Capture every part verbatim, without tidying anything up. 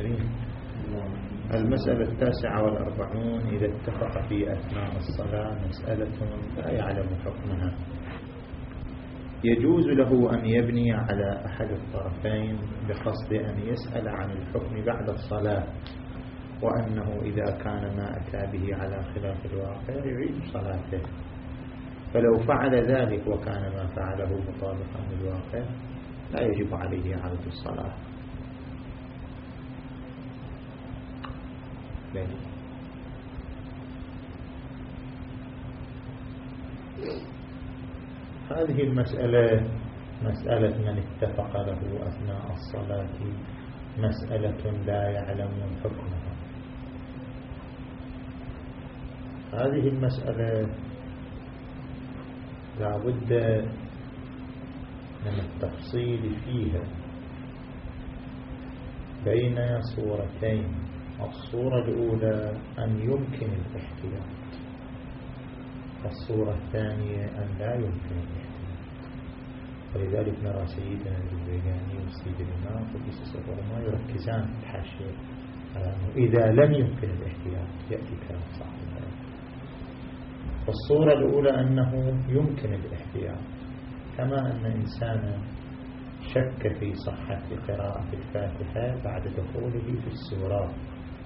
العاملين. المسألة التاسعة والأربعون: إذا اتفق في أثناء الصلاة مسألة لا يعلم حكمها، يجوز له أن يبني على أحد الطرفين بقصد أن يسأل عن الحكم بعد الصلاة، وأنه إذا كان ما أتى به على خلاف الواقع يعيد صلاته، فلو فعل ذلك وكان ما فعله مطابقا للواقع لا يجب عليه عودة الصلاة. ليه؟ هذه المسألة مسألة من اتفق له أثناء الصلاة مسألة لا يعلم حكمها. هذه المسألة لا بد من التفصيل فيها بين صورتين: الصورة الأولى أن يمكن الاحتياط، الصورة الثانية أن لا يمكن الاحتياط. ولذلك نرى سيدنا الجويني وسيد الإمام قدس سره ما يركزان في الحاشية على أنه إذا لم يمكن الاحتياط يأتي كلام صاحب الآية. الصورة الأولى أنه يمكن الاحتياط، كما أن إنسانا شك في صحة قراءة الفاتحة بعد دخوله في السورة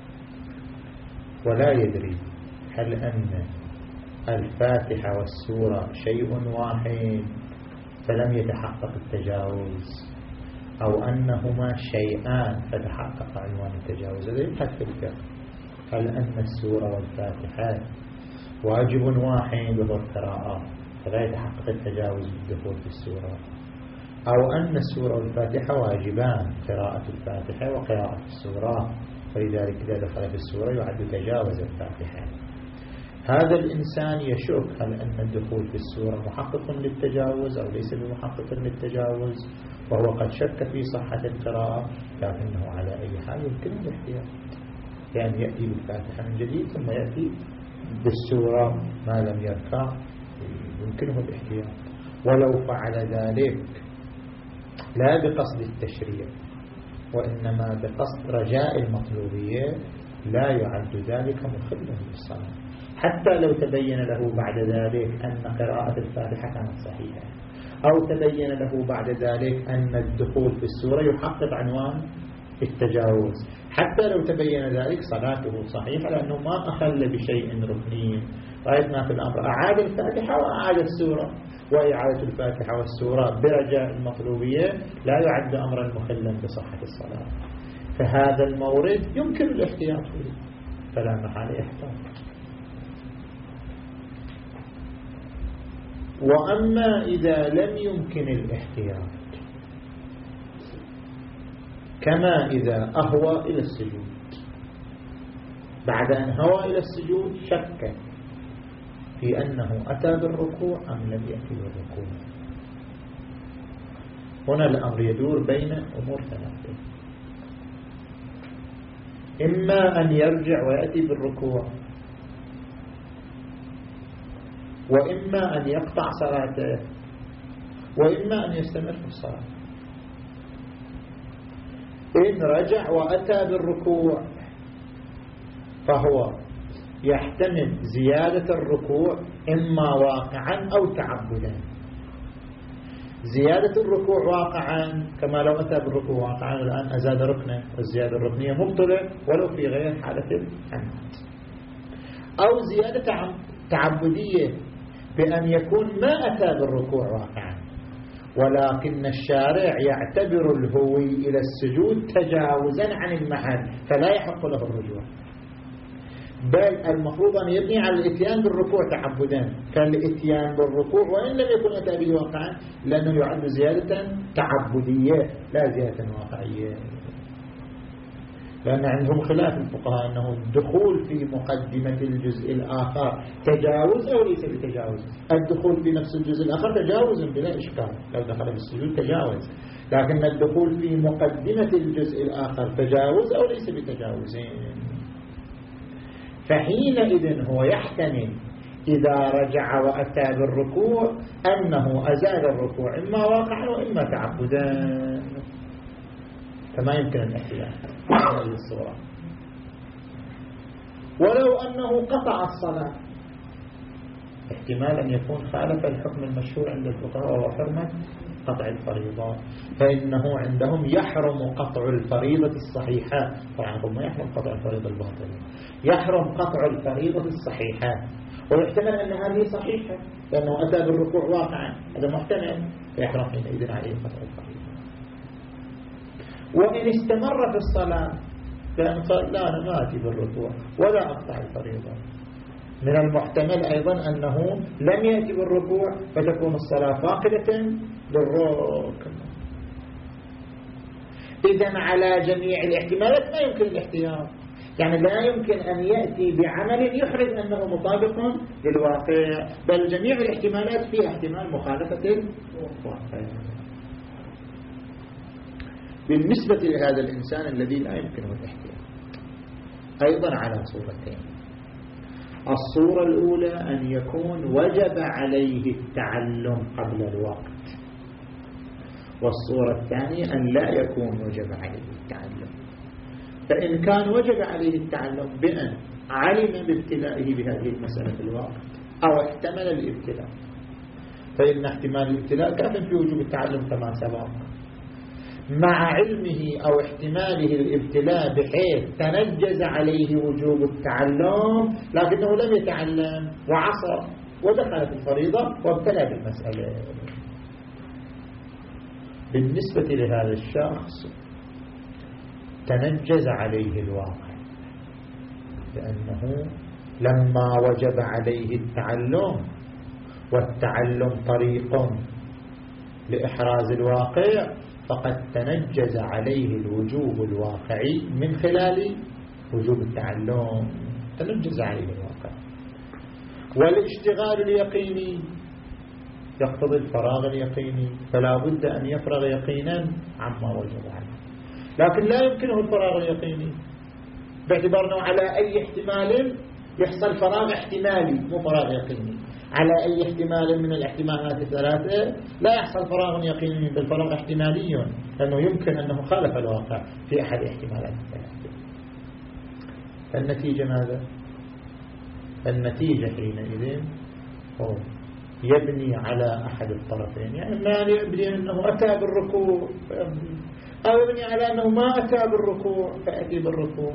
ولا يدري هل أن الفاتحة والسورة شيء واحد فلم يتحقق التجاوز، أو أنهما شيئان فتحقق عنوان التجاوز. هذا يبحث في الفقه: هل أن السورة والفاتحة واجب واحد وهو القراءة فلا يتحقق التجاوز بالدخول في السورة، أو أن السورة والفاتحة واجبان، قراءة الفاتحة وقراءة السورة، فلذلك إذا دخل في السورة يعد تجاوز الفاتحة. هذا الإنسان يشك هل أن الدخول في السورة محقق للتجاوز أو ليس بمحقق للتجاوز، وهو قد شك في صحة القراءة، لكنه على أي حال يمكن الاحتياط، يعني يأتي بالفاتحة من جديد ثم يأتي بالسورة ما لم يركع، يمكنه الاحتياط. ولو فعل ذلك لا بقصد التشريع وإنما بقصد رجاء المطلوبية لا يعد ذلك مخلا للصلاة، حتى لو تبين له بعد ذلك أن قراءة الفاتحة كانت صحيحة، أو تبين له بعد ذلك أن الدخول في السورة يحقق عنوان التجاوز. حتى لو تبين ذلك صلاته صحيحة، لأنه ما أخل بشيء ركني. رأيتنا في الأمر أعاد الفاتحة وأعاد السورة، وإعادة الفاتحة والسورة برجاء المطلوبية لا يعد أمرا مخلا بصحة الصلاة. فهذا المورد يمكن الاحتياط فيه، فلا محال يحتاط. وأما إذا لم يمكن الاحتياط، كما إذا أهوى إلى السجود، بعد أن هوى إلى السجود شك في أنه أتى بالركوع أم لم يأتي بالركوع. هنا الأمر يدور بين أمور ثلاثة: إما أن يرجع ويأتي بالركوع، وإما أن يقطع صلاته، وإما أن يستمر في الصلاة. إن رجع وأتى بالركوع فهو يحتمل زيادة الركوع إما واقعا أو تعبدا. زيادة الركوع واقعا كما لو أتى بالركوع واقعا الآن أزاد ركنه، والزيادة الركنية مبطلة ولو في غير حالة العمد. أو زيادة تعبدية بأن يكون ما أتى بالركوع واقعا، ولكن الشارع يعتبر الهوي إلى السجود تجاوزا عن المحل فلا يحق له الرجوع، بل المفروض أن يبني على الاتيان بالركوع تعبدا، كالاتيان بالركوع وإن لم يكن أتى به واقعا، لأنه يعد زيادة تعبدية لا زيادة واقعية. لأن عندهم خلاف الفقهاء أنه الدخول في مقدمة الجزء الآخر تجاوز أو ليس بتجاوز. الدخول في نفس الجزء الآخر تجاوز بلا إشكال، لو دخل في السجود تجاوز، لكن الدخول في مقدمة الجزء الآخر تجاوز أو ليس بتجاوزين. فحينئذ هو يحتمل إذا رجع وأتى بالركوع أنه أزال الركوع إما واقعا وإما تعبدا. فما يمكن الاحتيال في هذه الصورة. ولو أنه قطع الصلاة، احتمال أن يكون خالف الحكم المشهور عند الفقهاء وهو حرمة قطع الفريضة، فإنه عندهم يحرم قطع الفريضة الصحيحة. طبعا هم ما يحرم قطع الفريضة الباطلة، يحرم قطع الفريضة الصحيحة، ويحتمل أن هذه صحيحة لأنه أتى بالركوع واقعا، هذا محتمل، فيحرم حينئذ عليه قطع الفريضة. وإن استمر في الصلاة لأن قال لا أنا ما أتي بالركوع ولا أقطع الفريضة، من المحتمل أيضا أنه لم يأتي بالركوع فتكون الصلاة فاقدة للركن. إذن على جميع الاحتمالات ما يمكن الاحتياط، يعني لا يمكن أن يأتي بعمل يحرز أنه مطابق للواقع، بل جميع الاحتمالات فيها احتمال مخالفة الواقع. بالنسبة لهذا الإنسان الذي لا يمكنه الاحتياط أيضا على صورتين. الصورة الأولى أن يكون وجب عليه التعلم قبل الوقت، والصورة الثانية أن لا يكون وجب عليه التعلم. فإن كان وجب عليه التعلم بأن علم بابتلائه بهذه المسألة في الوقت أو احتمل الابتلاء، فإن احتمال الابتلاء كافٍ في وجوب التعلم كما سبق، مع علمه أو احتماله الابتلاء بحيث تنجز عليه وجوب التعلم لكنه لم يتعلم وعصى ودخل في الفريضة وابتلى بالمسألة. بالنسبة لهذا الشخص تنجز عليه الواقع، لأنه لما وجب عليه التعلم، والتعلم طريق لإحراز الواقع، فقد تنجز عليه الوجوب الواقعي من خلال وجوب التعلم، تنجز عليه الواقع. والاشتغال اليقيني يقتضي الفراغ اليقيني، فلا بد أن يفرغ يقينا عما وجب عليه، لكن لا يمكنه الفراغ اليقيني باعتبار أنه على أي احتمال يحصل فراغ احتمالي مو فراغ يقيني، على أي احتمال من الاحتمالات الثلاثة لا يحصل فراغ يقيني بل فراغ احتمالي، لأنه يمكن أنه خالف الواقع في أحد احتمالات الثلاثة. النتيجة ماذا؟ النتيجة حينئذ هو يبني على أحد الطرفين، يعني ما يبني أنه أتى بالركوع أو يبني على أنه ما أتى بالركوع فأتي بالركوع.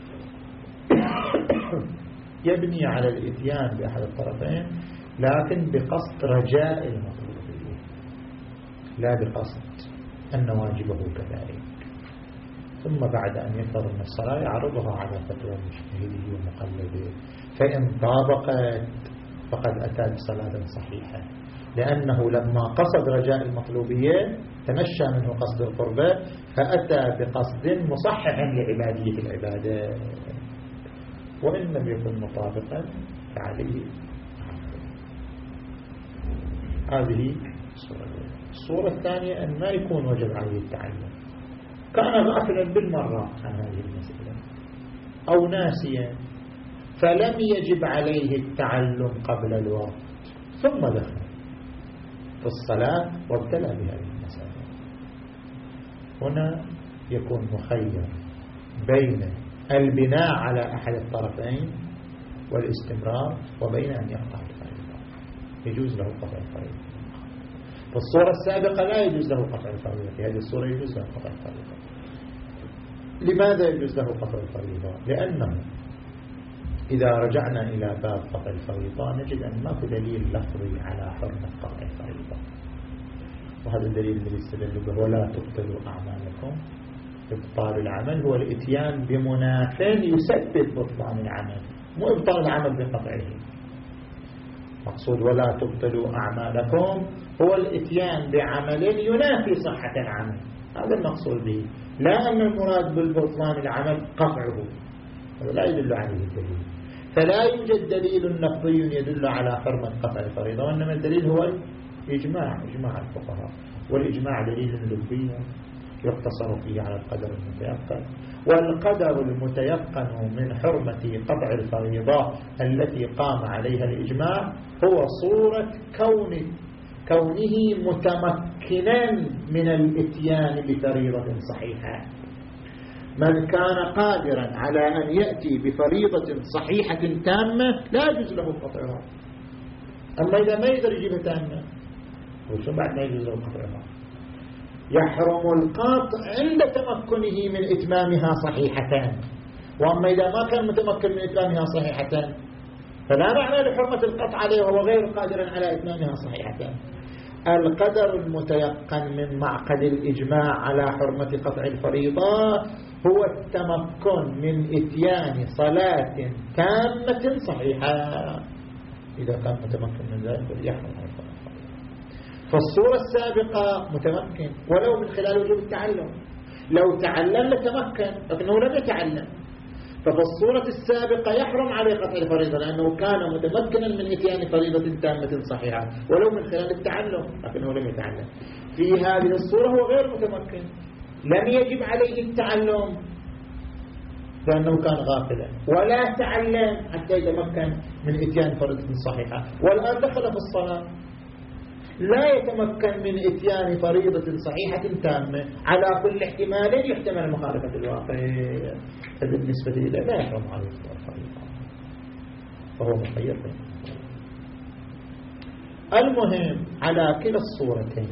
يبني على الإتيان بأحد الطرفين لكن بقصد رجاء المطلوب، لا بقصد أن واجبه كذلك، ثم بعد أن يفرغ من الصلاة يعرضها على فتوى مجتهده ومقلده، فإن طابقت فقد أتى بصلاة صحيحة، لأنه لما قصد رجاء المطلوبية تمشى منه قصد القربة فأتى بقصد مصحح لعبادية العبادة، وإن لم يكن مطابقا فعليه. هذه الصورة. الصورة الثانية أن ما يكون وجب عليه التعلم، كان غافلا بالمرة عن هذه المسألة أو ناسيا فلم يجب عليه التعلم قبل الوقت، ثم دخل في الصلاة وابتلى بهذه المسألة. هنا يكون مخير بين البناء على أحد الطرفين والاستمرار، وبين أن يقطع الفريضة. يجوز له قطع الفريضة. في الصورة السابقة لا يجوز له قطع الفريضة، في هذه الصورة يجوز له قطع الفريضة. لماذا يجوز له قطع الفريضة؟ لأنه إذا رجعنا إلى باب قطع الفريضة نجد أن ما في دليل لفظي على حرمة قطع الفريضة، وهذا الدليل الذي استدل به ولا تبطلوا أعمالكم. إبطال العمل هو الإتيان بمناف يسبب بطلان العمل، مو إبطال العمل بقطعه. مقصود ولا تبطلوا أعمالكم هو الإتيان بعمل ينافي صحة العمل، هذا المقصود به، لا أن المراد بالبطلان العمل قطعه، هذا لا يدل عليه الدليل. فلا يوجد دليل نقضي يدل على حرمة قطع الفريضة، وإنما الدليل هو الإجماع، إجماع الفقهاء، والإجماع دليل لبي يقتصر فيه على القدر المتيقن، والقدر المتيقن من حرمة قطع الفريضة التي قام عليها الإجماع هو صورة كون كونه متمكنا من الاتيان بفريضة صحيحة، من كان قادرا على أن يأتي بفريضة صحيحة تامة لا يجوز له قطعها. أما إذا ما يقدر يجيبها تامة وشو بعد ما يجوز له قطعها؟ يحرم القطع عند تمكنه من إتمامها صحيحتان. وأما إذا ما كان متمكن من إتمامها صحيحتان فلا معنى لحرمة القطع عليه وهو غير قادر على إتمامها صحيحتان. القدر المتيقن من معقد الإجماع على حرمة قطع الفريضة هو التمكن من إتيان صلاة تامة صحيحة. إذا كان متمكن من ذلك يحرم الفريضة. فالصورة السابقة متمكن ولو من خلال وجوب التعلم، لو تعلم لتمكن لكنه لم يتعلم. فالصورة السابقة يحرم عليه قطع الفريضة لأنه كان متمكنا من إتيان فريضة تامة صحيحة ولو من خلال التعلم لكنه لم يتعلم. في هذه الصورة هو غير متمكن، لم يجب عليه التعلم لأنه كان غافلا، ولا تعلم حتى يتمكن من إتيان فريضة صحيحة، والآن دخل في الصلاة لا يتمكن من إتيان فريضة صحيحة تامة على كل احتمال يحتمل مخالفة الواقع. فبالنسبة إليه لا يحرم عليه الفريضة فهو مخير. المهم على كلا الصورتين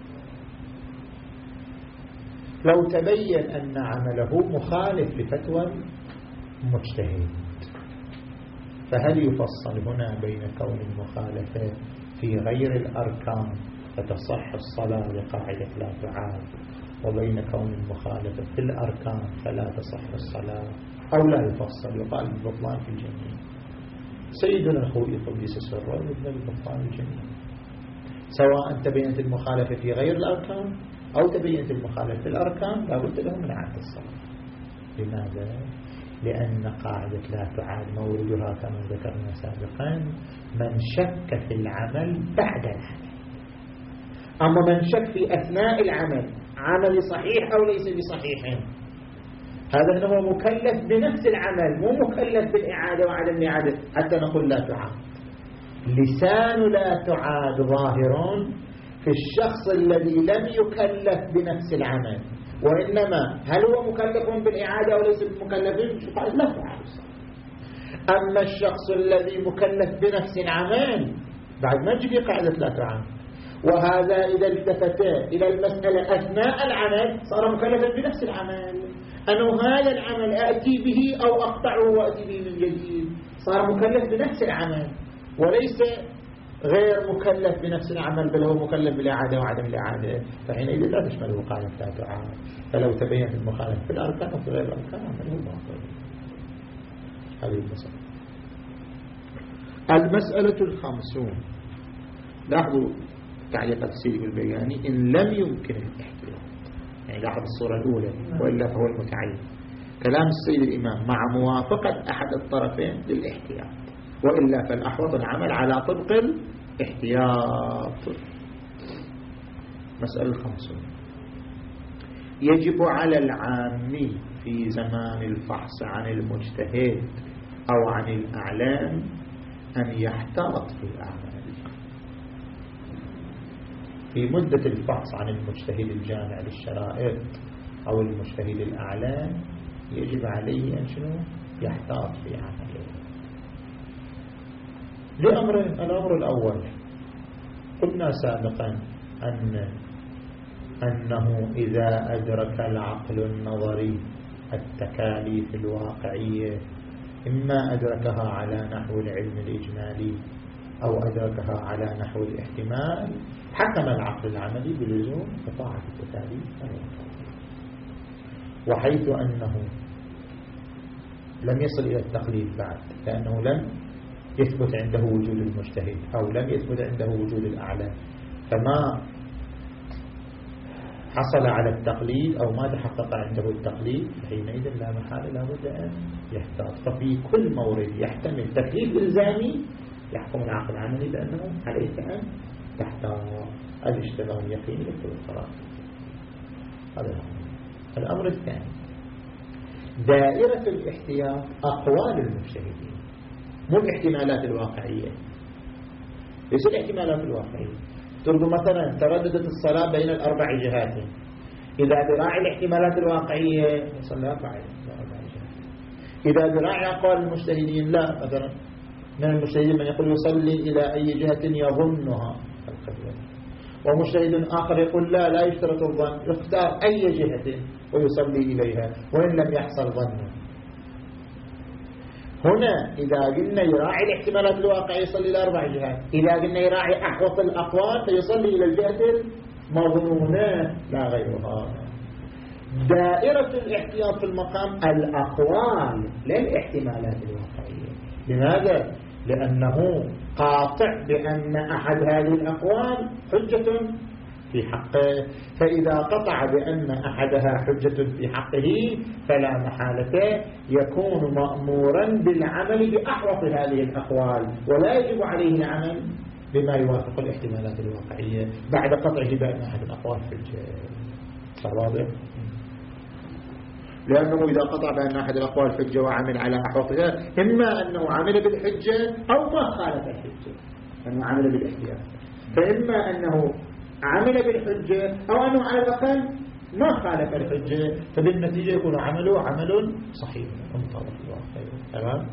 لو تبين أن عمله مخالف لفتوى المجتهد فهل يفصل هنا بين كون المخالفة في غير الأركان فتصح الصلاة لقاعدة لا تعاد، وبين كون المخالفة في الأركان فلا تصح الصلاة، أو لا يفصل يقال بالبطلان في الجميع؟ سيدنا الخوئي قدس سره يقول بالبطلان في الجميع، سواء تبينت المخالفة في غير الأركان أو تبينت المخالفة في الأركان لا بد له من إعادة الصلاة. لماذا؟ لأن قاعدة لا تعاد موردها كما ذكرنا سابقا من شك في العمل بعد العمل. أما من شك في أثناء العمل عمل صحيح أو ليس بصحيح هذا هو مكلف بنفس العمل مو مكلف بالإعادة وعدم الإعادة حتى نقول لا تعاد. لسان لا تعاد ظاهر في الشخص الذي لم يكلف بنفس العمل، وإنما هل هو مكلف بالإعادة أو ليس مكلف؟ قال لا تعاد. أما الشخص الذي مكلف بنفس العمل بعد ما تجي قاعدة لا تعاد، وهذا إذا التفت إلى المسألة أثناء العمل صار مكلفا بنفس العمل، أنه هذا العمل أأتي به أو أقطعه وأتي به من جديد، صار مكلف بنفس العمل وليس غير مكلف بنفس العمل بل هو مكلف بالإعادة وعدم الإعادة، فحينئذ لا تشمله قاعدة لا تعاد. فلو تبين المخالفة في الأركان وفي غير الأركان عمله باطل. هذه المسألة. المسألة الخمسون، لاحظوا تعليقات السيدي البياني: إن لم يمكن الاحتياط، يعني لاحظ الصورة الأولى وإلا فهو المتعين. كلام السيد الإمام مع موافقة أحد الطرفين للاحتياط، وإلا فالأحوط العمل على طبق الاحتياط. مسألة الخمسون: يجب على العامي في زمان الفحص عن المجتهد أو عن الأعلام أن يحتاط في الأعمال. في مدة الفحص عن المجتهد الجامع للشرائط أو المجتهد الأعلام يجب عليه أن شنو؟ يحتاط في عمله لأمرين. الأمر الأول قلنا سابقا أن أنه إذا أدرك العقل النظري التكاليف الواقعية إما أدركها على نحو العلم الإجمالي أو أدركها على نحو الاحتمال، حكم العقل العملي بلزوم قطاعة التكاليف الواقعية. وحيث أنه لم يصل إلى التقليد بعد لأنه لم يثبت عنده وجود المجتهد أو لم يثبت عنده وجود الأعلام، فما حصل على التقليد أو ما تحقق عنده التقليد حينئذ لا محالة لا بد أن يحتاط. ففي كل مورد يحتمل تكليف إلزامي يحكم العقل العملي بأنه عليك أن تحتاط. الاشتغال اليقيني يكتب القرار. هذا الأمر. الأمر الثاني: دائرة الاحتياط أقوال المجتهدين مو الاحتمالات الواقعية. ليس الاحتمالات الواقعية. ترد مثلا ترددت الصلاة بين الأربع جهات، إذا براعي الاحتمالات الواقعية يصلي أربع جهات. إذا براعي أقوال المجتهدين لا، مثلا من المجتهدين من يقول يصلي إلى أي جهة يظنها القبلة، ومجتهد آخر يقول لا لا يشترط الظن، يختار أي جهة ويصلي إليها وإن لم يحصل ظنه. هنا إذا قلنا يراعي الاحتمالات الواقعية يصلي إلى أربع جهات، إذا قلنا يراعي أحوط الأقوال فيصلي إلى الجهة المظنونة لا غيرها. دائرة الاحتياط في المقام الأقوال لا الاحتمالات الواقعية. لماذا؟ لأنه قاطع بأن أحد هذه الأقوال حجة في حقه، فإذا قطع بأن أحدها حجة في حقه فلا محالة يكون مأمورا بالعمل بأحوط هذه الأقوال، ولا يجب عليه العمل بما يوافق الاحتمالات الواقعية بعد قطعه بأن أحد الأقوال حجة. واضح؟ لأنه إذا قطع بأن أحد الأقوال حجة وعمل على أحوطها، إما أنه عمل بالحجة أو ما خالف الحجة، أنه عمل بالاحتياط، فإما أنه عمل بالحجة أو أنه على الأقل ما خالف الحجة، فبالنتيجة يكون عمله عمل صحيح ومطابق للواقع. تمام؟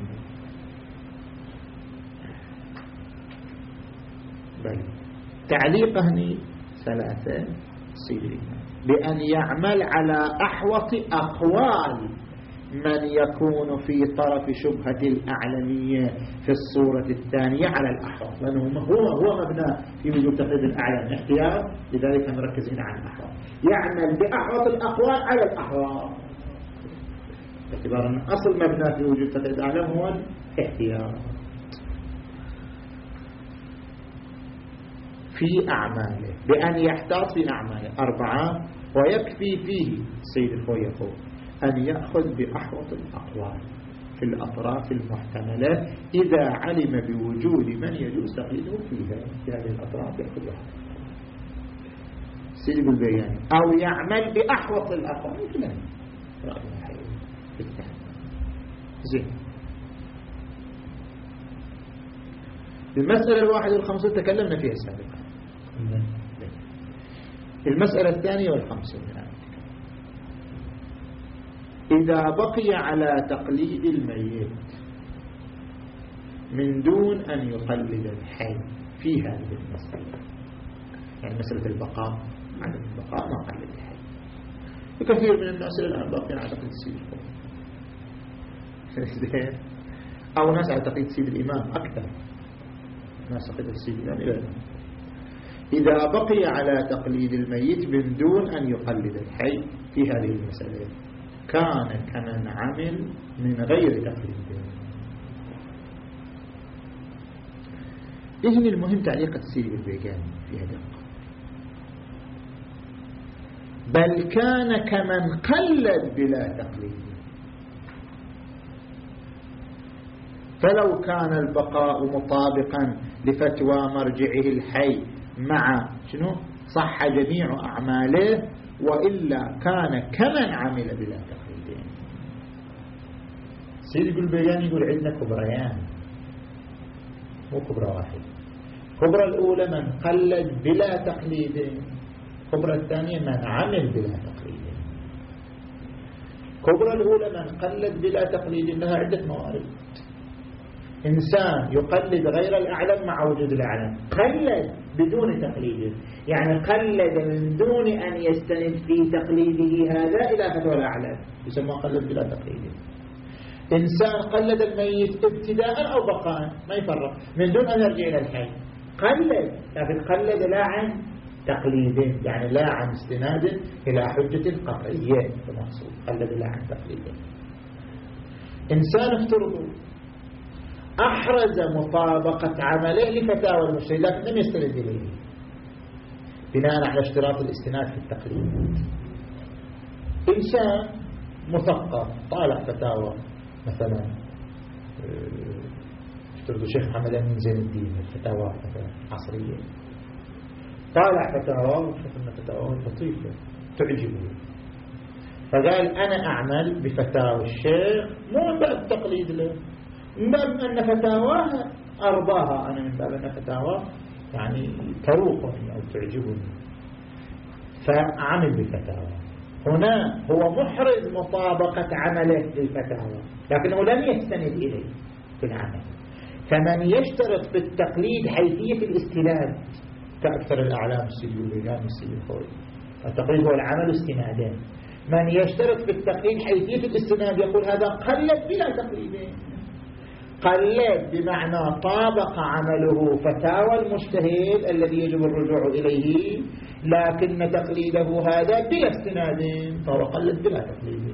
بل تعليق هني ثلاثة سيرين بأن يعمل على أحوط أقوال من يكون في طرف شبهة الأعلمية في الصورة الثانية على الأحوط، لأنه هو هو مبنى في وجود تقليد الأعلم احتياط، لذلك مركزين على الأحوط. يعمل بأحوط الأقوال على الأحوط، باعتبار أن أصل مبنى في وجود تقليد الأعلم هو الاحتياط. في أعماله بأن يحتاط في أعماله أربعة، ويكفي فيه سيد الخوي يقول أن يأخذ بأحوط الأقوال في الأطراف المحتملة إذا علم بوجود من يجوز تقليده فيها، في هذه الأطراف يأخذ بأحوط سيد البيان، أو يعمل بأحوط الأقوال مثلا رأينا حلو في التحديد. زين. المسألة الواحد والخمسون تكلمنا فيها سابقا. المسألة الثانية والخمسون إذا بقي على تقليد الميت من دون أن يقلد الحي في هذه المسألة، يعني مسألة البقاء عن البقاء ما قلد الحي، وكثير من الناس الآن باقين على تقليد سيد الإمام أو ناس على تقليد سيد الإمام أكثر ناس تقليد سيد الإمام إلى الآن. إذا بقي على تقليد الميت من دون أن يقلد الحي في هذه المسألة كان كمن عمل من غير تقليد. إذن المهم تعليق السيد البيجاني فيها دقة. بل كان كمن قلد بلا تقليد، فلو كان البقاء مطابقا لفتوى مرجعه الحي مع شنو صح جميع أعماله، وإلا كان كمن عمل بلا تقليدين. سيد البيجاني يقول عندنا كبريان مو كبرى واحد. كبرى الأولى من قلد بلا تقليد، كبرى الثانية من عمل بلا تقليد. كبرى الأولى من قلد بلا تقليد لها عدة موارد. إنسان يقلد غير الأعلم مع وجود الأعلم، قلد بدون تقليد، يعني قلد من دون أن يستند في تقليده هذا إلى فتوى الأعلم، يسمى قلد بلا تقليد. إنسان قلد الميت ابتداء أو بقاء ما يفرق من دون أن يرجع إلى الحي، قلد، لكن قلد لا عن تقليد، يعني لا عن استناد إلى حجة قطعية المقصود، قلد لا عن تقليد. إنسان افترضوا أحرز مطابقة عمله لفتاوى المجتهد لكن لم يستند إليه بناء على اشتراط الاستناد في التقليد. إنسان مثقف طالع فتاوى مثلا افترضوا شيخ محمد أمين زين الدين الفتاوى مثلا عصرية، طالع فتاوى وشوف أن فتاوى لطيفة تعجبه، فقال أنا أعمل بفتاوى الشيخ مو من باب التقليد له، من باب أن فتاواه أرضاها، أنا من باب أن فتاواه يعني تروقني أو تعجبني. فعمل بالفتاوى. هنا هو محرز مطابقة عمله للفتاوى لكنه لم يستند إليه في العمل. فمن يشترط في التقليد حيثية الاستناد كأكثر الأعلام السيولي لا السيولي، التقليد هو العمل استنادا. من يشترط في التقليد حيثية الاستناد يقول هذا قلد بلا تقليد. قلد بمعنى طابق عمله فتاوى المجتهد الذي يجب الرجوع إليه، لكن تقليده هذا بلا استناد، فهو قلد بلا تقليد.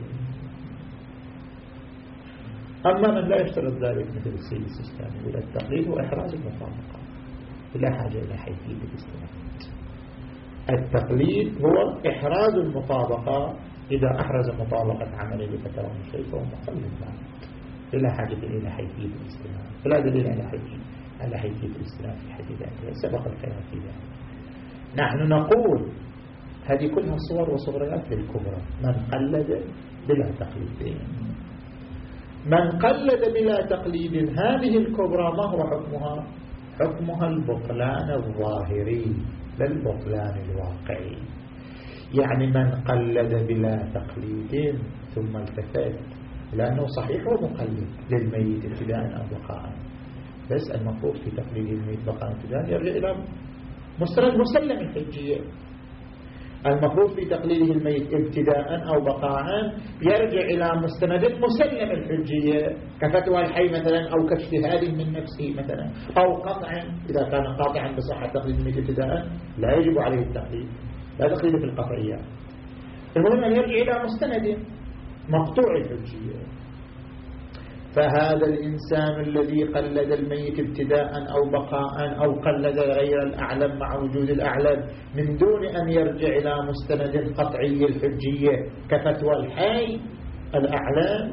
أما من لا يشترط ذلك مثل السيد السيستاني يقول التقليد هو إحراز المطابقة لا حاجة إلى حيثية الاستناد. التقليد هو إحراز المطابقة، إذا أحرز مطابقة عمله لفتاوى المجتهد فهو مقلد ذلك لا حاجة إلى حيثية الاستناد، فلا دليل على حيثية على حيثية الاستناد في حد ذاته، سبق الكلام في ذلك. نحن نقول هذه كلها صور وصغريات للكبرى. من قلد بلا تقليد، من قلد بلا تقليد هذه الكبرى ما هو حكمها؟ حكمها البطلان الظاهري لا البطلان الواقعي. يعني من قلد بلا تقليد ثم التفت لأنه صحيح ومقلد للميت ابتداء أو بقاء، بس المفروض في تقليد الميت بقاء ابتداء يرجع إلى مستند مسلم الحجية. المفروض في تقليده الميت ابتداء أو بقاء يرجع إلى مستند مسلم الحجية كفتوى الحي مثلا أو كاجتهاد من نفسه مثلا أو قطع، إذا كان قاطعا بصحة تقليد الميت ابتداء لا يجب عليه التقليد، لا تقليد في القطعيات. المهم أن يرجع إلى مستند مقطوع الحجية. فهذا الإنسان الذي قلد الميت ابتداء أو بقاء أو قلد غير الأعلم مع وجود الأعلم من دون أن يرجع إلى مستند قطعي الحجية كفتوى الحي الأعلام،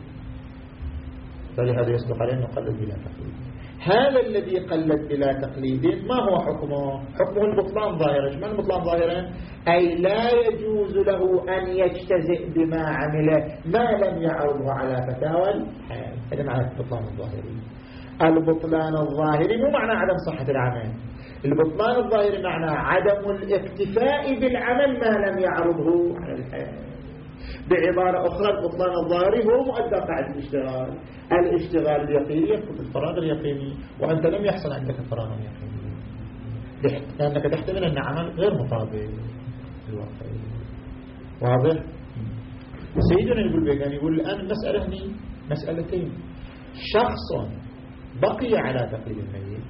فلهذا يصدق عليه أنه قلد بلا تقليد. هذا الذي قلد بلا تقليد ما هو حكمه؟ حكمه البطلان ظاهرا. ما البطلان ظاهرا؟ أي لا يجوز له أن يجتزئ بما عمله ما لم يعرضه على فتاوى الحال. هذا معنى البطلان الظاهري. البطلان الظاهري مو معنى عدم صحة العمل، البطلان الظاهري معنى عدم الاكتفاء بالعمل ما لم يعرضه على الحال. بعبارة أخرى البطلان الظاهري هو مؤدى قاعدة الاشتغال. الاشتغال اليقيني يفقد الفراغ اليقيني، وأنت لم يحصل عندك الفراغ اليقيني لأنك تحتمل أن عمل غير مطابق للواقع. واضح؟ سيدنا يقول بيقان يقول الآن المسألة هني مسألتين. شخص بقي على تقليد الميت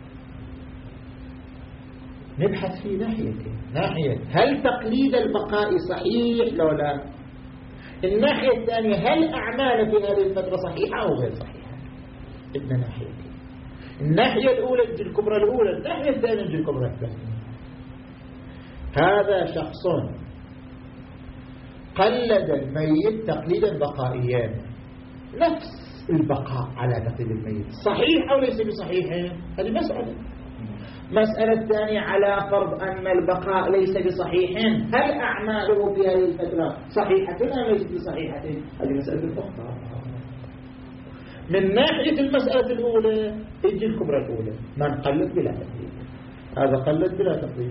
نبحث في ناحيتين. ناحية هل تقليد البقاء صحيح لو لا؟ الناحية الثانية هل أعمال في هذه الفترة صحيحة أو غير صحيحة؟ ابن ناحيتين. الناحية الأولى تجي الكبرى الأولى، الناحية الثانية تجي الكبرى الثانية. هذا شخص قلد الميت تقليدا بقائيا، نفس البقاء على تقليد الميت صحيح أو ليس بصحيح؟ هذه مسألة. مسألة الثانية على فرض أن البقاء ليس بصحيح، هل أعماله في هذه الفترة صحيحة أم ليست بصحيحة؟ هذه مسألة أخرى. من ناحية المسألة الأولى تجي الكبرى الأولى، من قلد بلا تقليد، هذا قلد بلا تقليد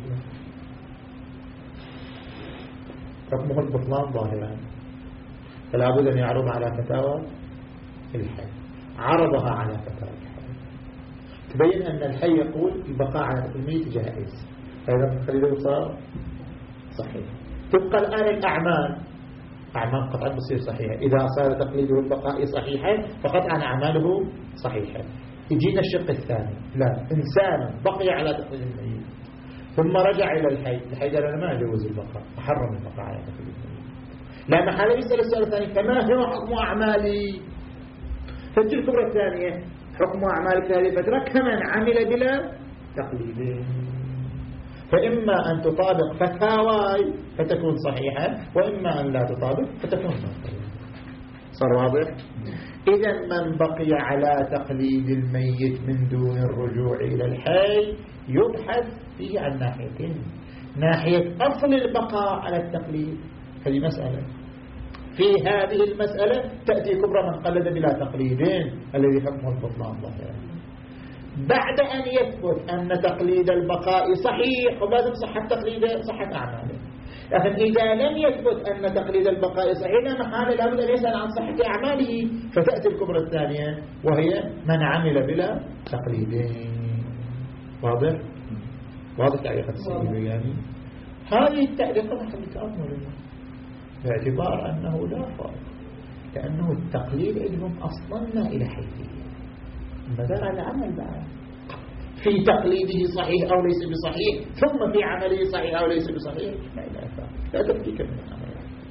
حكمه البطلان ظاهرا، فلا بد أن يعرض على فتاوى الحي. عرضها على فتاوى الحي تبين أن الحي يقول البقاء على الميت جائز، فإذا تقليده صار صحيح. تبقى الآن الأعمال، أعمال قطعا بصير صحيحة. إذا صار تقليده البقاء صحيحا فقطعا أعماله صحيحة. يجينا الشق الثاني، لا إنسان بقي على تقليد الميت ثم رجع إلى الحي، الحي قال أنا ما أجوز البقاء، أحرم البقاء على تقليد الميت. لا محل يسأل السؤال الثاني، فما هو حكم أعمالي؟ فالجزء الكبرى الثانية حكم أعمالك هذه الفترة كمن عمل بلا تقليد، فإما أن تطابق فتاواي فتكون صحيحة، وإما أن لا تطابق فتكون صحيحة. صار واضح؟ إذا من بقي على تقليد الميت من دون الرجوع إلى الحي يبحث فيه عن ناحيتين. ناحية أصل البقاء على التقليد، هذه مسألة. في هذه المسألة تأتي كبرى من قلد بلا تقليدين الذي حكمه البطلان ظاهرا. بعد أن يثبت أن تقليد البقاء صحيح، ولازم صحة تقليده صحة أعماله، لكن إذا لم يثبت أن تقليد البقاء صحيح لا محالة لابد أن يسأل عن صحة أعماله، فتأتي الكبرى الثانية وهي من عمل بلا تقليدين. واضح؟ واضح تعليق السيدي يعني هذه التعليقات محل تأمل باعتبار أنه لا فرق، لأنه التقليد عندهم أصلا ما إلى حيثية، بدل العمل بعد في تقليده صحيح أو ليس بصحيح، ثم في عمله صحيح أو ليس بصحيح، ما إلى فرق، لا تفكيك من العمل.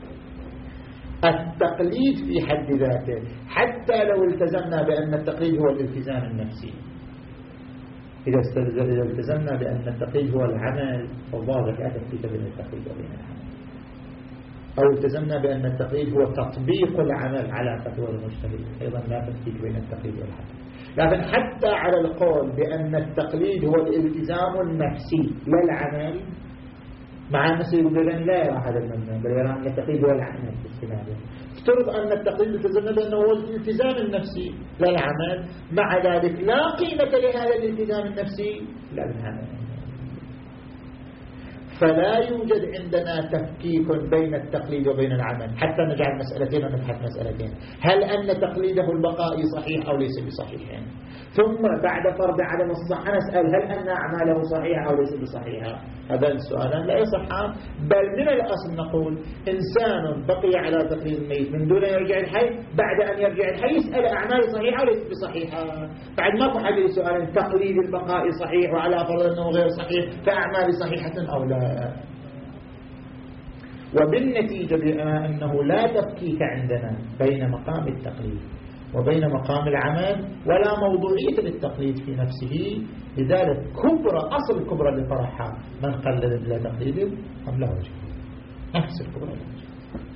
التقليد في حد ذاته حتى لو التزمنا بأن التقليد هو الالتزام النفسي، إذا التزمنا بأن التقليد هو العمل فالواضح لا تفكيك بين التقليد وبين العمل، أو التزمنا بأن التقليد هو تطبيق العمل على فتوى المجتهد، أيضا لا تفكيك بين التقليد والعمل. لكن حتى على القول بأن التقليد هو الالتزام النفسي لا العمل، مع الناس يقولون لا يرى هذا المبنى بل يرى أن التقليد هو العمل في السنة. افترض أن التقليد التزمنا بأنه هو الالتزام النفسي لا العمل، مع ذلك لا قيمة لهذا الالتزام النفسي لا العمل. فلا يوجد عندنا تفكيك بين التقليد وبين العمل حتى نجعل مسألتين ونبحث مسألتين: هل أن تقليده البقاء صحيح أو ليس بصحيح؟ يعني. ثم بعد فرض عدم الصحة نسأل هل أن أعماله صحيحة أو ليس بصحيحة؟ هذا السؤالان لا يصحان، بل من الأصل نقول إنسان بقي على تقليد الميت من دون أن يرجع الحي، بعد أن يرجع الحي يسأل أعماله صحيحة أو ليس بصحيحة. بعد ما تحدد سؤال تقليد البقاء صحيح وعلى فرض أنه غير صحيح فأعماله صحيحة أو لا. وبالنتيجة بما أنه لا تفكيك عندنا بين مقام التقليد وبين مقام العمل ولا موضوعية للتقليد في نفسه، لذلك كبرى أصل الكبرى اللي طرحها من قلد بلا تقليد أم له وجه، نفس الكبرى له وجه.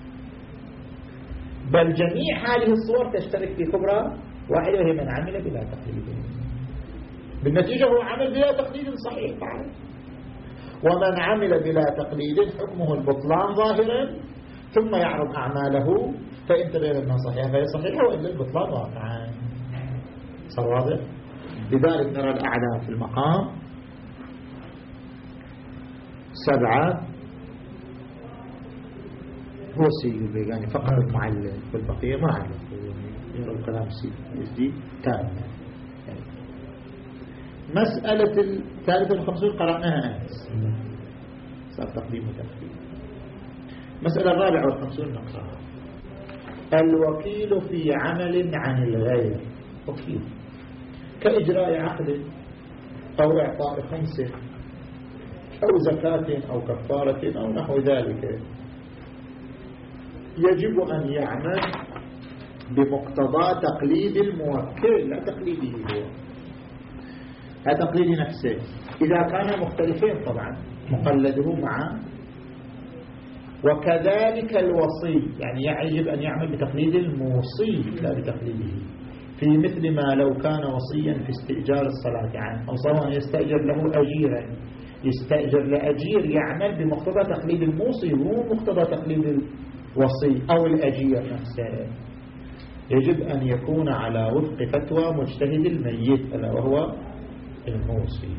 بل جميع هذه الصور تشترك في كبرى واحدة وهي من عمل بلا تقليد. بالنتيجة هو عمل بلا تقليد صحيح بعد، ومن عمل بلا تقليد حكمه البطلان ظاهرا ثم يعرض أعماله فإن تبين أنها صحيحة فهي صحيحة وإلا البطلان واقعا. صار واضح؟ لذلك نرى الأعلام في المقام سبعة هو سيء يعني فقط المعلم والبقية ما علم يرى الكلام سيء تام. مسألة الثالثة والخمسون قرأناها أمس، صار تقديم وتأخير. مسألة الرابعة والخمسون نقرأها: الوكيل في عمل عن الغير، وكيل كإجراء عقد أو إعطاء خمسة أو زكاة أو كفارة أو نحو ذلك، يجب أن يعمل بمقتضى تقليد الموكل لا تقليده هو، لا تقليد نفسه. إذا كان مختلفين طبعا مقلده معه. وكذلك الوصي يعني يجب أن يعمل بتقليد الموصي لا بتقليده، في مثل ما لو كان وصيا في استئجار الصلاة عنه أو سواء يستأجر له أجيرا، يستأجر لأجير يعمل بمقتضى تقليد الموصي مو مقتضى تقليد الوصي أو الأجير نفسه. يجب أن يكون على وفق فتوى مجتهد الميت ألا وهو الموصي.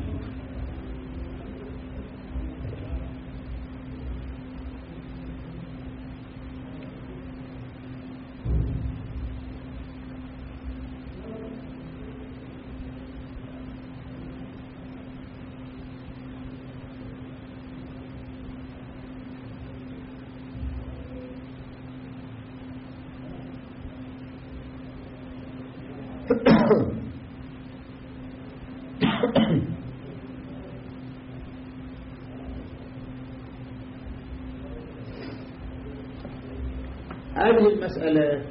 هذه المسألة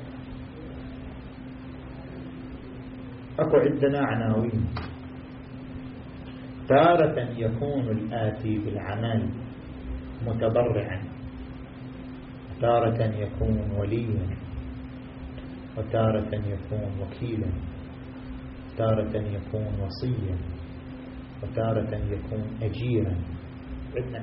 أكو عندنا عناوين: تارة يكون الآتي بالعمل متبرعا، تارة يكون وليا، وتارة يكون وكيلا، تارة يكون وصيا، وتارة يكون أجيرا. عندنا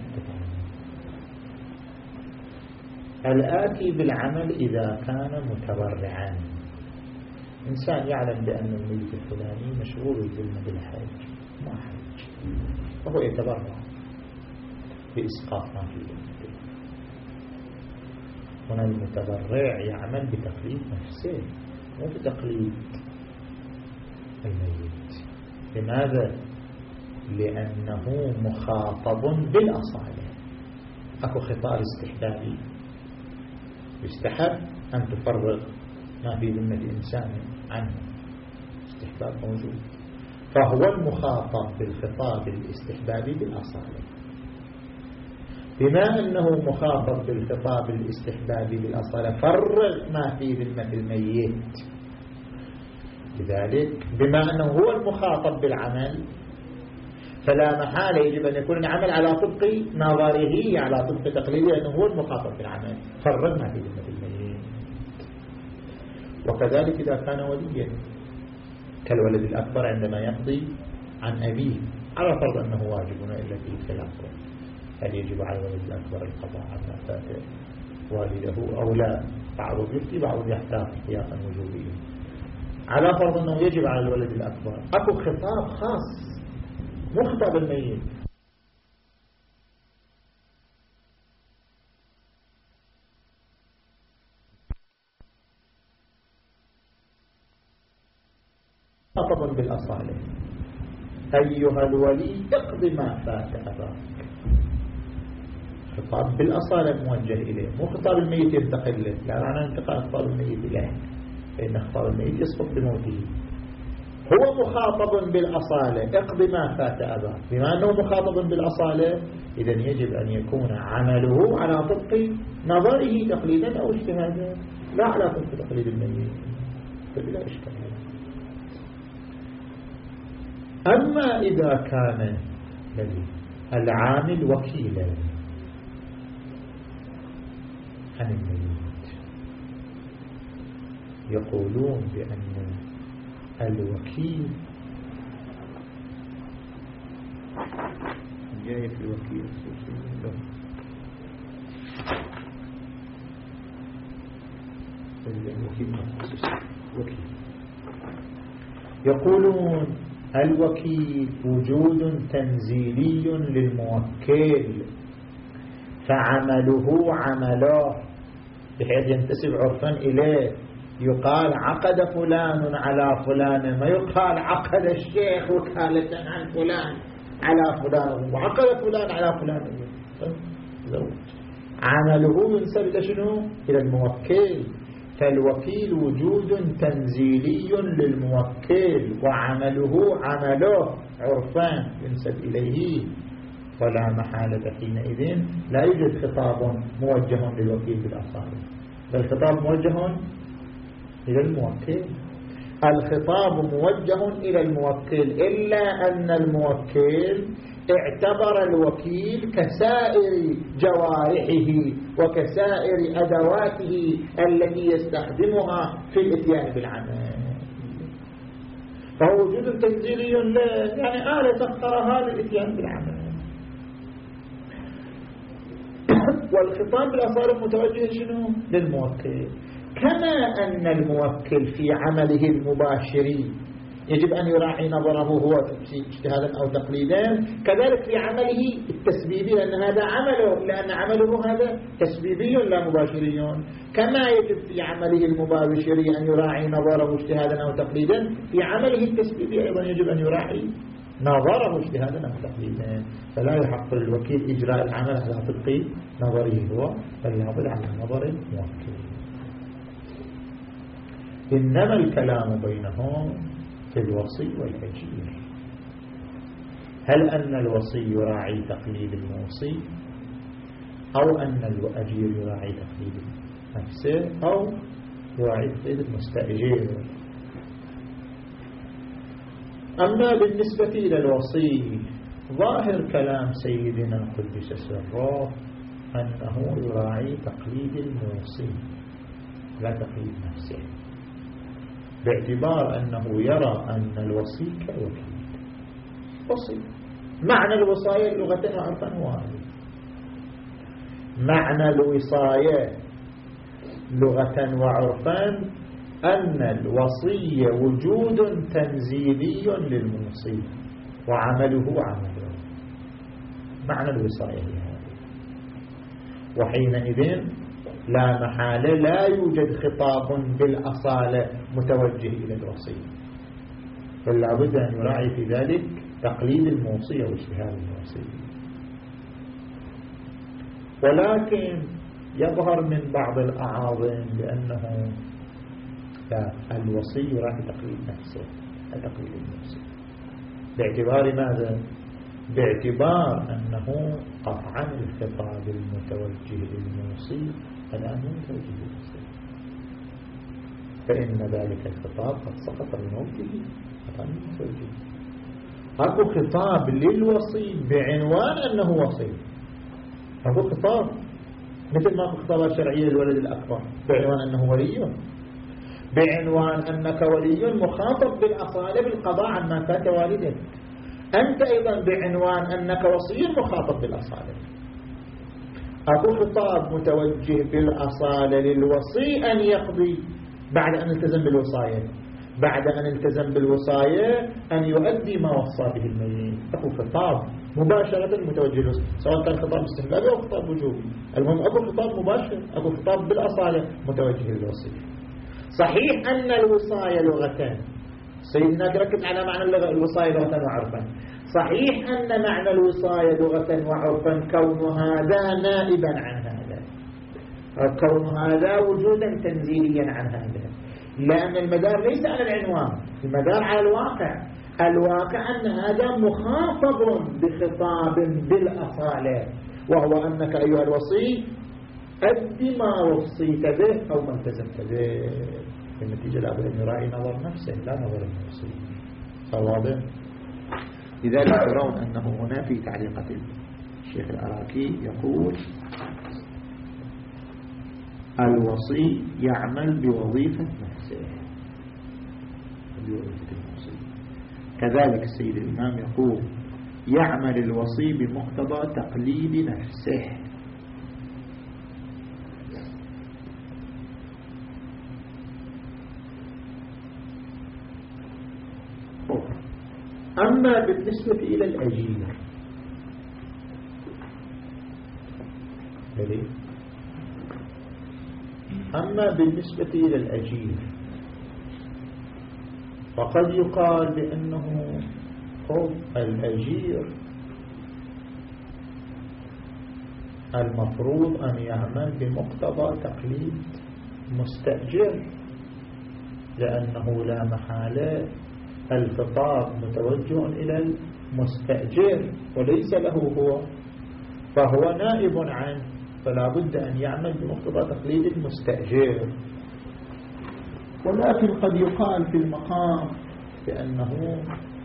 الآتي بالعمل إذا كان متبرعا، إنسان يعلم بأن الميت الفلاني مشغول بالذمة بالحج ما حج وهو يتبرع بإسقاط ما في ذمته، هنا المتبرع يعمل بتقليد نفسه مو بتقليد الميت. لماذا؟ لأنه مخاطب بالأصالة. أكو خطاب استحبابي، يستحب أن تفرغ ما في ذمة إنسان عنه، استحباب موجود، فهو المخاطب بالخطاب الاستحبابي بالأصالة. بما أنه مخاطب بالخطاب الاستحبابي بالأصالة فرغ ما في ذمة الميت، لذلك بما أنه هو المخاطب بالعمل فلا محالة يجب أن يكون العمل على طبق نظره، على طبق تقليده، لأنه هو المخاطب بالعمل فرغ ما في ذمة الميت. وكذلك إذا كان وليا كالولد الأكبر عندما يقضي عن أبيه، على فرض أنه واجب إلا في خلافه، هل يجب على الولد الأكبر القضاء على فات والده أو لا؟ بعضهم يفتي بعضهم يحتاط احتياطا وجوبيا. على فرض أنه يجب على الولد الأكبر، أكو خطاب خاص مو خطاب الميت. خطاب بالأصالة: أيها الولي اقض ما فات أباك. خطاب بالأصالة موجه إليه، مو خطاب الميت ينتقل له، لا معنى انتقال خطاب الميت إليه، فإن خطاب الميت يسقط بموته. هو مخاطب بالأصالة: اقض ما فات أباك. بما أنه مخاطب بالأصالة إذن يجب أن يكون عمله على طبق نظره تقليدا أو اجتهادا، لا على طبق تقليد الميت، فبلا إشكال. أما إذا كان العامل وكيلا عن الميت، يقولون بأن الوكيل جاي في الوكيل الوكيل وكيل يقولون الوكيل وجود تنزيلي للموكل، فعمله عمله بحيث ينتسب عرفا إليه. يقال عقد فلان على فلان، ما يقال عقد الشيخ وكالة عن فلان على فلان، وعقد فلان على فلان. زوج عمله ينسب إلى شنو؟ إلى الموكل. فالوكيل وجود تنزيلي للموكل وعمله عمله عرفان ينسب إليه، فلا محالة حينئذ لا يوجد خطاب موجه للوكيل بالأصالة، بل خطاب موجه إلى الموكل. الخطاب موجه إلى الموكل، إلا أن الموكل اعتبر الوكيل كسائر جوارحه وكسائر أدواته التي يستخدمها في الاتيان بالعمل، فهو وجود تنزيلي له، يعني آلة سخرها للاتيان بالعمل. والخطاب بالأصالة متوجه شنو؟ للموكل. كما أن الموكل في عمله المباشر يجب أن يراعي نظره هو اجتهادا أو تقليدا، كذلك في عمله التسبيبي، لأن هذا عمله، لأن عمله هذا تسبيبي لا مباشري. كما يجب في عمله المباشر أن يراعي نظره اجتهادا أو تقليدا، في عمله التسبيبي أيضا يجب أن يراعي نظره اجتهادا أو تقليدا. فلا يحق للوكيل إجراء العمل على طبق نظره هو، بل يعمل على نظر الموكل. إنما الكلام بينهم في الوصي والأجير. هل أن الوصي يراعي تقليد الموصي، أو أن الأجير يراعي تقليد نفسه، أو يراعي تقليد المستأجر؟ أما بالنسبة إلى الوصي ظاهر كلام سيدنا قدس سره أنه يراعي تقليد الموصي لا تقليد نفسه، باعتبار أنه يرى أن الوصي كالوكيل. وصي معنى الوصاية لغة وعرفا واحد. معنى الوصاية لغة وعرفا أن الوصي وجود تنزيلي للموصي وعمله عمله، معنى الوصاية هذه. وحينئذ لا محالة لا يوجد خطاب بالأصالة متوجه إلى الوصي، بل لابد أن يراعي في ذلك تقليد الموصي واجتهاد الموصي. ولكن يظهر من بعض الأعاظم بأنه لا، الوصي يراعي تقليد نفسه لا تقليد الموصي. باعتبار ماذا؟ باعتبار أنه قطعا الخطاب المتوجه للموصي الآن متوجه للموصي، فإن ذلك الخطاب قد سقط بموته قطعا المتوجه. أكو خطاب للوصي بعنوان أنه وصي، أكو خطاب مثل ما في خطابات شرعية للولد الأكبر بعنوان أنه ولي، بعنوان أنك ولي مخاطب بالأصالة بالقضاء عن ما فات والدك. أنت أيضا بعنوان أنك وصي مخاطب بالأصالة. أكو خطاب متوجه بالأصالة للوصي أن يقضي بعد أن التزم بالوصاية، بعد أن التزم بالوصاية أن يؤدي ما وصى به الميت. أكو خطاب مباشرة متوجه له، سواء كان خطاب استهلاكي أو خطاب وجوبي، المهم أكو خطاب مباشر، أكو خطاب بالأصالة متوجه للوصي. صحيح أن الوصاية لغة، سيدنا تركز على معنى الوصاية لغة وعرفا، صحيح أن معنى الوصاية لغة وعرفا كون هذا نائبا عن هذا، كون هذا وجودا تنزيليا عن هذا، لأن المدار ليس على العنوان، المدار على الواقع. الواقع أن هذا مخاطب بخطاب بالأصالة، وهو أنك أيها الوصي أدي ما وصيت به أو ما التزمت به. النتيجة لابد أن يراعي نظر نفسه لا نظر الوصي. صوابه. لذلك ترون أنه هنا في تعليقة الشيخ العراقي يقول الوصي يعمل بوظيفة نفسه، بوظيفة الوصي. كذلك السيد الإمام يقول يعمل الوصي بمقتضى تقليد نفسه. أما بالنسبة إلى الأجير أما بالنسبة إلى الأجير فقد يقال بأنه الأجير المفروض أن يعمل بمقتضى تقليد مستأجر، لأنه لا محالة الخطاب متوجه إلى المستأجر وليس له هو، فهو نائب عنه، فلا بد أن يعمل بمقتضى تقليد المستأجر. ولكن قد يقال في المقام بأنه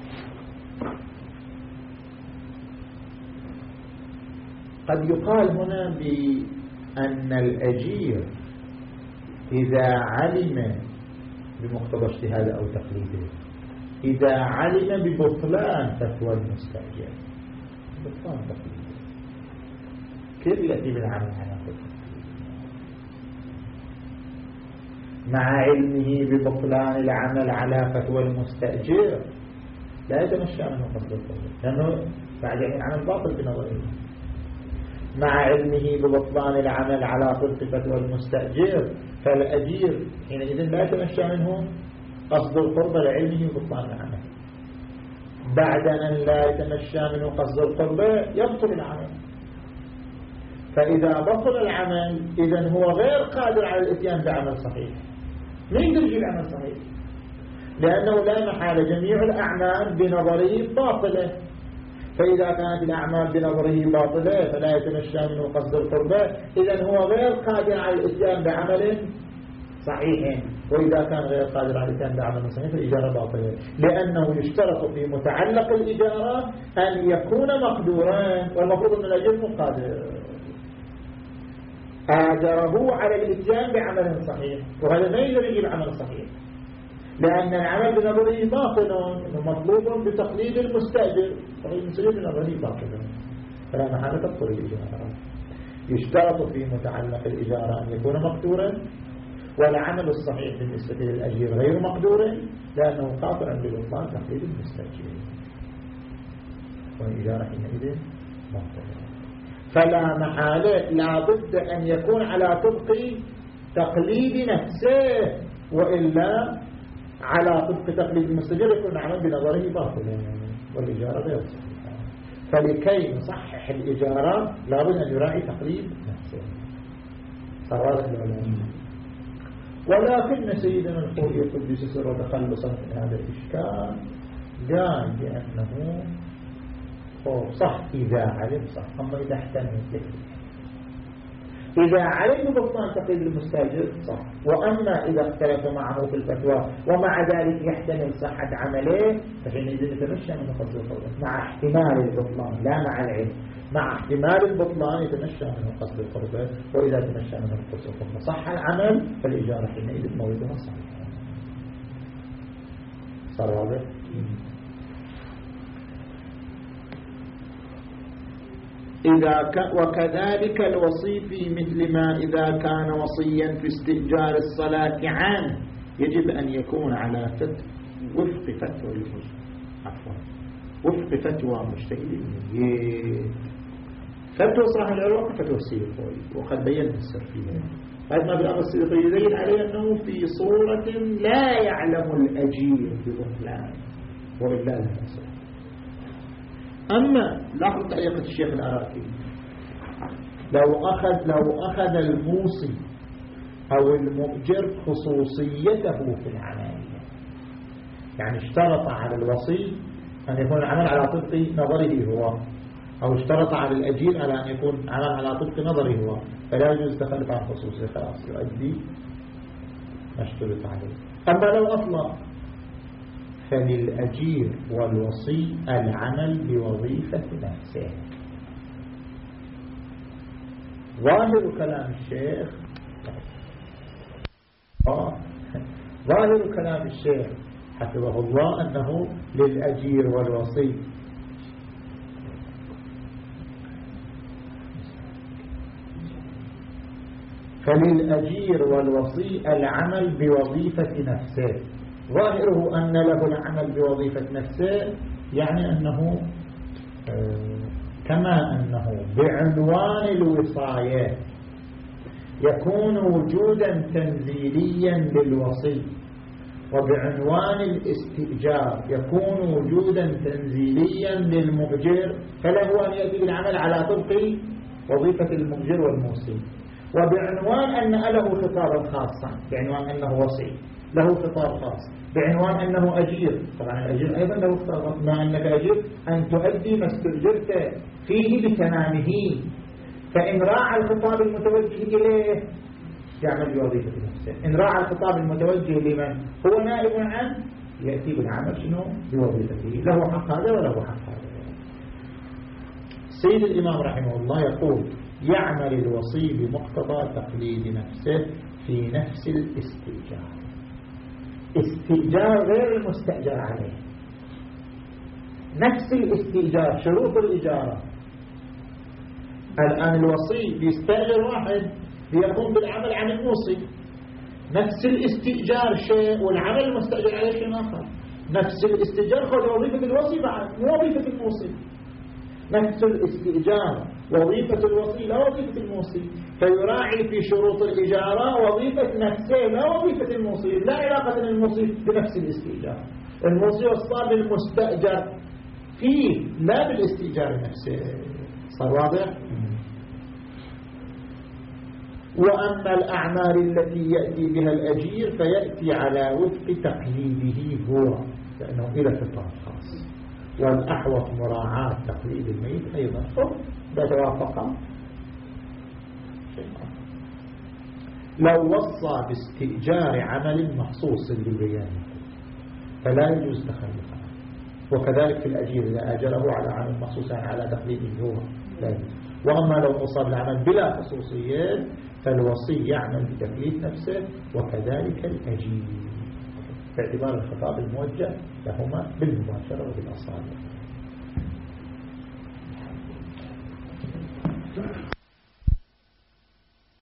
قد يقال هنا بأن الأجير إذا علم بمقتضى اجتهاد أو تقليده، إذا علم ببطلان فتوى المستأجر، بطلان تقليده، كيف يأتي بالعمل على فتوى مع علمه ببطلان العمل على فتوى المستأجر؟ لا يتمشى منه قصد القول، لأنه بعد العمل باطل بنظره. مع علمه ببطلان العمل على طبق فتوى المستأجر، فالأجير حينئذ لا يتمشى منه قصد القرب لعلمه ببطلان العمل. بعد أن لا يتمشى منه قصد القرب يبطل العمل، فإذا بطل العمل إذن هو غير قادر على الاتيان بعمل صحيح. من يقدر يجيب عمل صحيح؟ لأنه لا محالة جميع الأعمال بنظره باطلة، فإذا كانت الأعمال بنظره باطلة فلا يتمشى منه قصد القربة، إذن هو غير قادر على الاتيان بعمل صحيح. وإذا كان غير قادر على الاتيان بعمل صحيح فالإجارة باطلة، لأنه يشترط في متعلق الإجارة أن يكون مقدورا، والمفروض أن الأجير مو قادر، آجره على الاتيان بعمل صحيح، وهذا ما يقدر يجيب عمل صحيح، لأن العمل بنظره باطل، مطلوب بتقليد المستأجر، تقليد المستأجر بنظره باطل، فلا محالة تبطل الإجارة. يشترط في متعلق الإجارة أن يكون مقدورا، والعمل الصحيح بالنسبة للأجير غير مقدور، لأنه قاطع ببطلان تقليد المستأجر، والإجارة حينئذ باطلة. فلا محالة لا بد أن يكون على طبق تقليد نفسه، وإلا على طبق تقليد المستأجر يكون العمل بنظره باطلا والإجارة غير صحيحة. فلكي نصحح الإجارة لابد أن يراعي تقليد نفسه. صارت العلماء. ولكن سيدنا الخوئي قدس سره تخلصا من هذا الإشكال قال بأنه صح إذا علم صح، أما إذا احتمل إذا علم بطلان تقليد المستأجر صح، وأما إذا اختلف معه في الفتوى ومع ذلك يحتمل صحة عمله فحينئذ يتمشى من قصد القربة مع احتمال البطلان لا مع العلم، مع احتمال البطلان يتمشى من قصد القربة، وإذا تمشى من قصد القربة صح العمل فالإجارة حينئذ موردها صحيح. صار واضح؟ إذا ك... وكذلك الوصي في مثل ما إذا كان وصيا في استئجار الصلاة عنه يجب أن يكون على فت... وفق فتوى المجتهد عفوا وفق فتوى مجتهد الميت. فتوى صاحب العلوم فتوى السيوطي وقد بينت السر فيها. هذا ما بالأمر السيوطي يدين عليه أنه في صورة لا يعلم الأجير ببطلان وإلا لا يصح. أما لاحظ طريقة الشيخ العراقي، لو أخذ لو أخذ الموصي أو المؤجر خصوصيته في العملية، يعني اشترط على الوصي أن يكون العمل على طبق نظره هو، أو اشترط على الأجير على أن يكون العمل على طبق نظره هو، فلا يجوز تخلف عن خصوصية، خلاص يؤدي ما اشترط عليه. أما لو أطلق فللأجير والوصي العمل بوظيفة نفسه. ظاهر كلام الشيخ آه. ظاهر كلام الشيخ حفظه الله أنه للأجير والوصي فللأجير والوصي العمل بوظيفة نفسه. ظاهره أن له العمل بوظيفة نفسه، يعني أنه كما أنه بعنوان الوصاية يكون وجودا تنزيليا للوصي، وبعنوان الاستئجار يكون وجودا تنزيليا للمؤجر، فله أن يأتي بالعمل على طبق وظيفة المؤجر والموصي. وبعنوان أن له خطابا خاصا، بعنوان أنه وصي له خطاب خاص، بعنوان أنه أجير، طبعا الأجير أيضا له خطاب، ما أنك أجير أن تؤدي ما استأجرت فيه بتمامه، فإن راعى الخطاب المتوجه إليه يعمل بوظيفة نفسه، إن راعى الخطاب المتوجه لمن هو نائب عنه يأتي بالعمل شنو بوظيفته، له حق هذا وله حق هذا. سيد الإمام رحمه الله يقول يعمل الوصي بمقتضى تقليد نفسه في نفس الاستئجار، استئجار غير المستأجر عليه، نفس الاستئجار شروط الإجارة. الآن الوصي بيستأجر واحد بيقوم بالعمل عن الموصي، نفس الاستئجار شيء والعمل المستأجر عليه شيء آخر. نفس الاستئجار خذ وظيفة الوصي بعد مو وظيفة الموصي، نفس الاستئجار وظيفة الوصي لا وظيفة الموصي، فيراعي في شروط الإجارة وظيفة نفسه لا وظيفة الموصي، لا علاقة للموصي بنفس الاستئجار. الموصي وصى بالمستأجر فيه لا بالاستئجار نفسه. صار واضح؟ وأما الأعمال التي يأتي بها الأجير فيأتي على وفق تقليده هو، لأنه إلى خطاب خاص، والأحوط مراعاة تقليد الميت أيضا بتوافق. لو وصى باستئجار عمل مخصوص لبيانه فلا يجوز تخلف عنه، وكذلك في الأجير إذا أجره على عمل مخصوص على تقليده هو لا يجوز. وأما لو وصى بالعمل بلا خصوصيات فالوصي يعمل بتكليف نفسه، وكذلك الأجير باعتبار الخطاب الموجه لهما بالمباشرة وبالأصالة.